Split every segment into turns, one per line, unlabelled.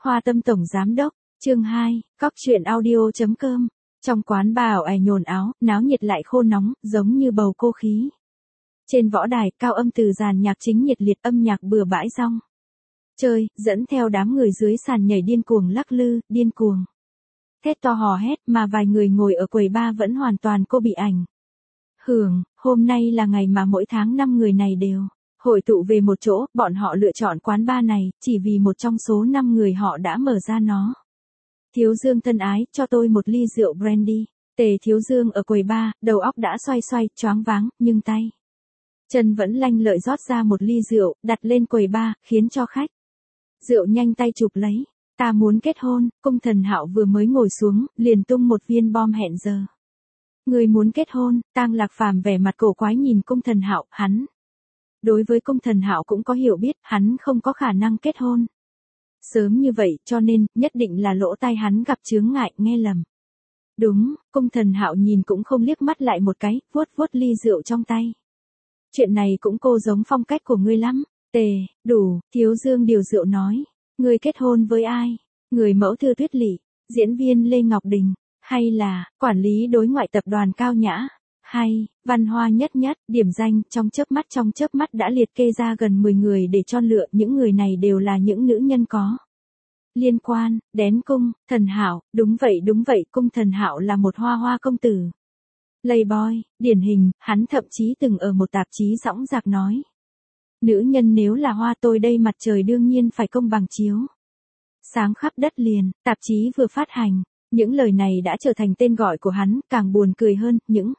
Hoa Tâm Tổng Giám Đốc, chương 2, Cóc truyện audio.com. Trong quán bar ảo ẻ nhồn áo, náo nhiệt lại khô nóng, giống như bầu cô khí. Trên võ đài, cao âm từ dàn nhạc chính nhiệt liệt, âm nhạc bừa bãi rong chơi, dẫn theo đám người dưới sàn nhảy điên cuồng lắc lư, điên cuồng thét to hò hét, mà vài người ngồi ở quầy bar vẫn hoàn toàn cô bị ảnh hưởng. Hôm nay là ngày mà mỗi tháng 5 người này đều hội tụ về một chỗ, bọn họ lựa chọn quán bar này, chỉ vì một trong số 5 người họ đã mở ra nó. Thiếu Dương thân ái, cho tôi một ly rượu brandy. Tề Thiếu Dương ở quầy bar, đầu óc đã xoay xoay, choáng váng, nhưng tay chân vẫn lanh lợi rót ra một ly rượu, đặt lên quầy bar, khiến cho khách rượu nhanh tay chụp lấy. Ta muốn kết hôn. Cung Thần Hạo vừa mới ngồi xuống, liền tung một viên bom hẹn giờ. Người muốn kết hôn? Tang Lạc Phàm vẻ mặt cổ quái nhìn Cung Thần Hạo, hắn đối với Cung Thần Hạo cũng có hiểu biết, hắn không có khả năng kết hôn sớm như vậy, cho nên nhất định là lỗ tai hắn gặp chướng ngại, nghe lầm. Đúng. Cung Thần Hạo nhìn cũng không liếc mắt lại một cái, vuốt vuốt ly rượu trong tay. Chuyện này cũng cô giống phong cách của ngươi lắm. Tề, đủ. Thiếu Dương điều rượu nói. Ngươi kết hôn với ai? Người mẫu Thư Tuyết Lị, diễn viên Lê Ngọc Đình, hay là quản lý đối ngoại tập đoàn Cao Nhã, hay Văn Hoa Nhất Nhất? Điểm danh trong chớp mắt đã liệt kê ra gần 10 người để cho lựa, những người này đều là những nữ nhân có liên quan. Đến Cung Thần Hạo, đúng vậy, Cung Thần Hạo là một hoa công tử playboy điển hình, hắn thậm chí từng ở một tạp chí dõng dạc nói: nữ nhân nếu là hoa, tôi đây mặt trời đương nhiên phải công bằng chiếu sáng khắp đất liền. Tạp chí vừa phát hành, những lời này đã trở thành tên gọi của hắn. Càng buồn cười hơn, những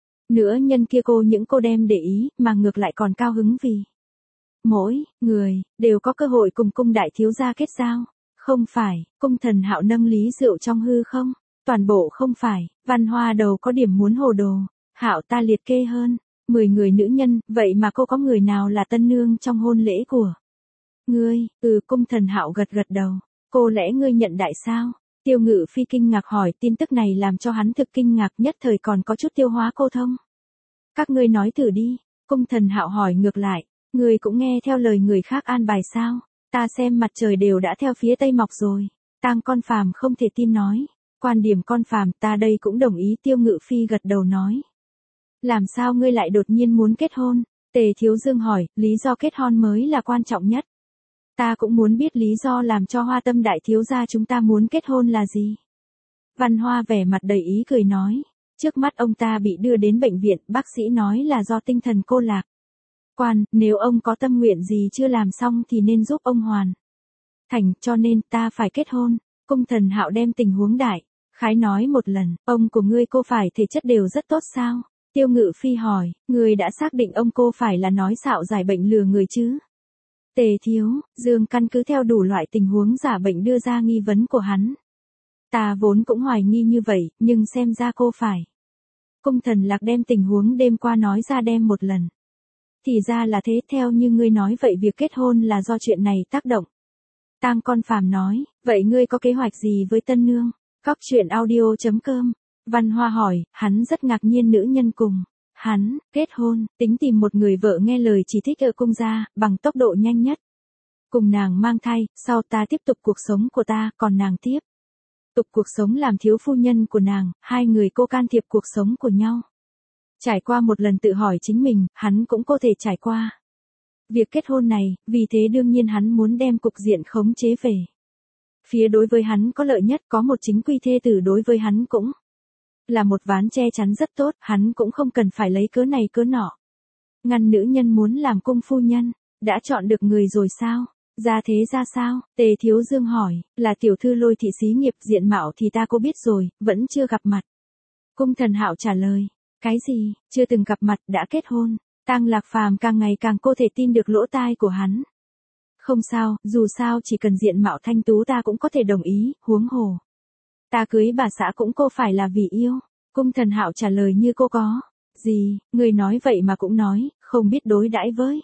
nữ nhân kia những cô đem để ý, mà ngược lại còn cao hứng vì mỗi người đều có cơ hội cùng Cung đại thiếu gia kết giao. Không phải. Cung Thần Hạo nâng lý rượu trong hư không? Toàn bộ không phải. Văn Hoa đầu có điểm muốn hồ đồ. Hạo, ta liệt kê hơn 10 người nữ nhân, vậy mà cô có người nào là tân nương trong hôn lễ của ngươi? Cung Thần Hạo gật đầu. Cô lẽ ngươi nhận đại sao? Tiêu Ngự Phi kinh ngạc hỏi, tin tức này làm cho hắn thực kinh ngạc, nhất thời còn có chút tiêu hóa cô thông. Các ngươi nói thử đi. Cung Thần Hạo hỏi ngược lại, ngươi cũng nghe theo lời người khác an bài sao? Ta xem mặt trời đều đã theo phía tây mọc rồi. Tang Con Phàm không thể tin nói. Quan điểm Con Phàm, ta đây cũng đồng ý. Tiêu Ngự Phi gật đầu nói. Làm sao ngươi lại đột nhiên muốn kết hôn? Tề Thiếu Dương hỏi, lý do kết hôn mới là quan trọng nhất. Ta cũng muốn biết lý do làm cho Hoa Tâm đại thiếu gia chúng ta muốn kết hôn là gì. Văn Hoa vẻ mặt đầy ý cười nói, trước mắt ông ta bị đưa đến bệnh viện, bác sĩ nói là do tinh thần cô lạc quan, nếu ông có tâm nguyện gì chưa làm xong thì nên giúp ông hoàn thành, cho nên ta phải kết hôn. Cung Thần Hạo đem tình huống đại khái nói một lần. Ông của ngươi cô phải thể chất đều rất tốt sao? Tiêu Ngự Phi hỏi, người đã xác định ông cô phải là nói xạo giải bệnh lừa người chứ? Tề Thiếu Dương căn cứ theo đủ loại tình huống giả bệnh đưa ra nghi vấn của hắn. Ta vốn cũng hoài nghi như vậy, nhưng xem ra cô phải. Cung Thần Lạc đem tình huống đêm qua nói ra đem một lần. Thì ra là thế, theo như ngươi nói vậy việc kết hôn là do chuyện này tác động. Tang Con Phàm nói, vậy ngươi có kế hoạch gì với tân nương? Cóc truyện audio.com. Văn Hoa hỏi, hắn rất ngạc nhiên nữ nhân cùng hắn kết hôn, tính tìm một người vợ nghe lời chỉ thích ở cung gia, bằng tốc độ nhanh nhất. Cùng nàng mang thai, sau ta tiếp tục cuộc sống của ta, còn nàng tiếp tục cuộc sống làm thiếu phu nhân của nàng, hai người cô can thiệp cuộc sống của nhau. Trải qua một lần tự hỏi chính mình, hắn cũng có thể trải qua việc kết hôn này, vì thế đương nhiên hắn muốn đem cục diện khống chế về phía đối với hắn có lợi nhất. Có một chính quy thê tử đối với hắn cũng là một ván che chắn rất tốt, hắn cũng không cần phải lấy cớ này cớ nọ ngăn nữ nhân muốn làm cung phu nhân. Đã chọn được người rồi sao? Ra thế ra sao? Tề Thiếu Dương hỏi, là tiểu thư Lôi thị xí nghiệp, diện mạo thì ta cô biết rồi, vẫn chưa gặp mặt. Cung Thần Hạo trả lời, cái gì, chưa từng gặp mặt, đã kết hôn? Tang Lạc Phàm càng ngày càng cô thể tin được lỗ tai của hắn. Không sao, dù sao chỉ cần diện mạo thanh tú ta cũng có thể đồng ý, huống hồ ta cưới bà xã cũng cô phải là vì yêu. Cung Thần Hạo trả lời như cô có gì, người nói vậy mà cũng nói, không biết đối đãi với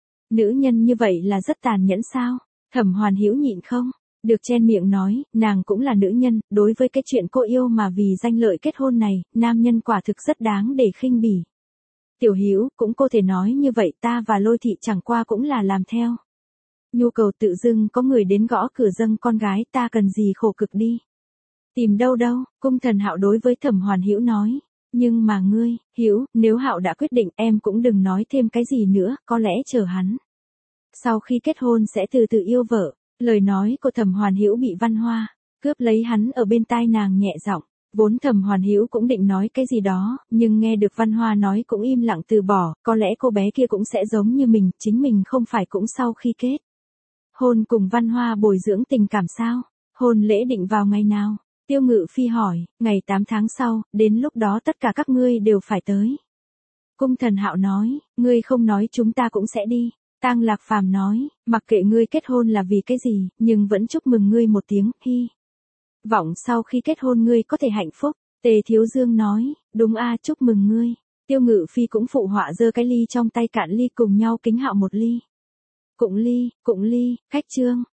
nữ nhân như vậy là rất tàn nhẫn sao? Thẩm Hoàn Hữu nhịn không được chen miệng nói, nàng cũng là nữ nhân, đối với cái chuyện cô yêu mà vì danh lợi kết hôn này, nam nhân quả thực rất đáng để khinh bỉ. Tiểu Hữu cũng cô thể nói như vậy, ta và Lôi thị chẳng qua cũng là làm theo Nhu cầu tự dưng có người đến gõ cửa dâng con gái, ta cần gì khổ cực đi. Tìm đâu đâu, Cung Thần Hạo đối với Thẩm Hoàn Hữu nói. Nhưng mà ngươi, Hữu, nếu Hạo đã quyết định em cũng đừng nói thêm cái gì nữa, có lẽ chờ hắn. Sau khi kết hôn sẽ từ từ yêu vợ. Lời nói của Thẩm Hoàn Hữu bị Văn Hoa cướp lấy hắn ở bên tai nàng nhẹ giọng. Vốn Thẩm Hoàn Hữu cũng định nói cái gì đó, nhưng nghe được Văn Hoa nói cũng im lặng từ bỏ, có lẽ cô bé kia cũng sẽ giống như mình, chính mình không phải cũng sau khi kết hôn cùng Văn Hoa bồi dưỡng tình cảm sao? Hôn lễ định vào ngày nào? Tiêu Ngự Phi hỏi, ngày 8 tháng sau, đến lúc đó tất cả các ngươi đều phải tới. Cung Thần Hạo nói, ngươi không nói chúng ta cũng sẽ đi. Tang Lạc Phàm nói, mặc kệ ngươi kết hôn là vì cái gì, nhưng vẫn chúc mừng ngươi một tiếng, hi. Vọng sau khi kết hôn ngươi có thể hạnh phúc. Tề Thiếu Dương nói, đúng a, chúc mừng ngươi. Tiêu Ngự Phi cũng phụ họa giơ cái ly trong tay cạn ly cùng nhau kính Hạo một ly. Cụng ly, khách trương.